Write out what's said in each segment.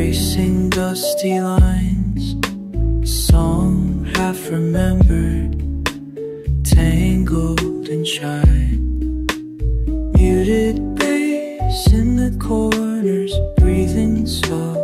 tracing dusty lines, a song half remembered, tangled and shy. Muted bass in the corners, breathing slow.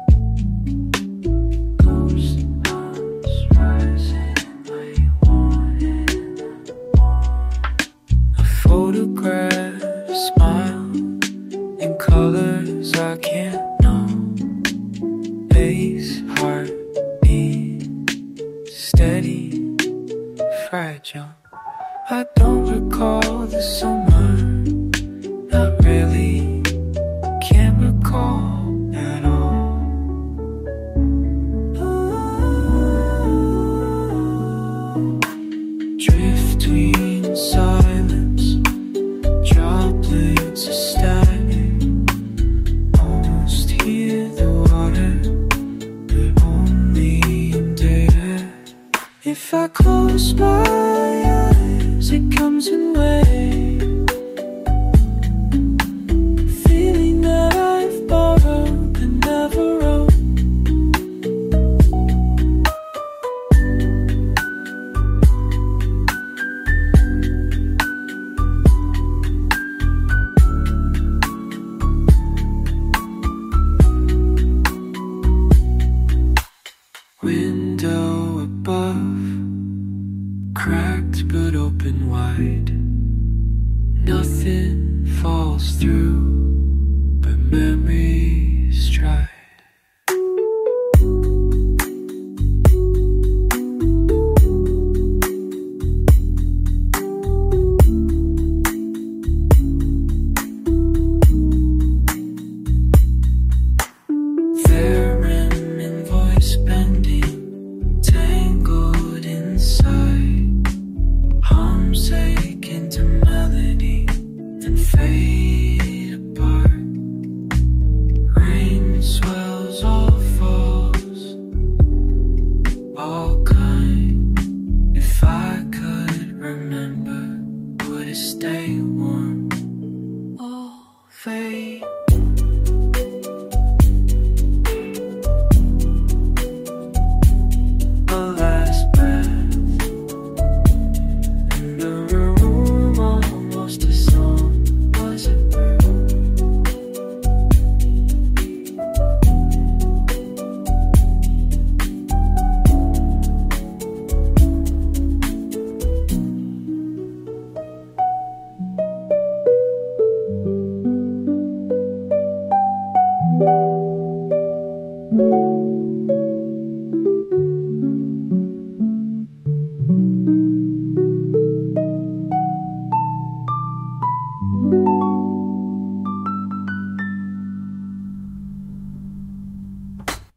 Ghost hunts rising late one in the morning. A photograph, smile in colors I can't know. Bass, heartbeat, steady, fragile. I don't recall the summer, not really, can't recall at all. Drift between silence, droplets of static. Almost hear the water, but only in daylight. If I close my eyes, it comes in waves, feeling that I've borrowed but never wrote. Window above, cracked but open wide. Nothing falls through.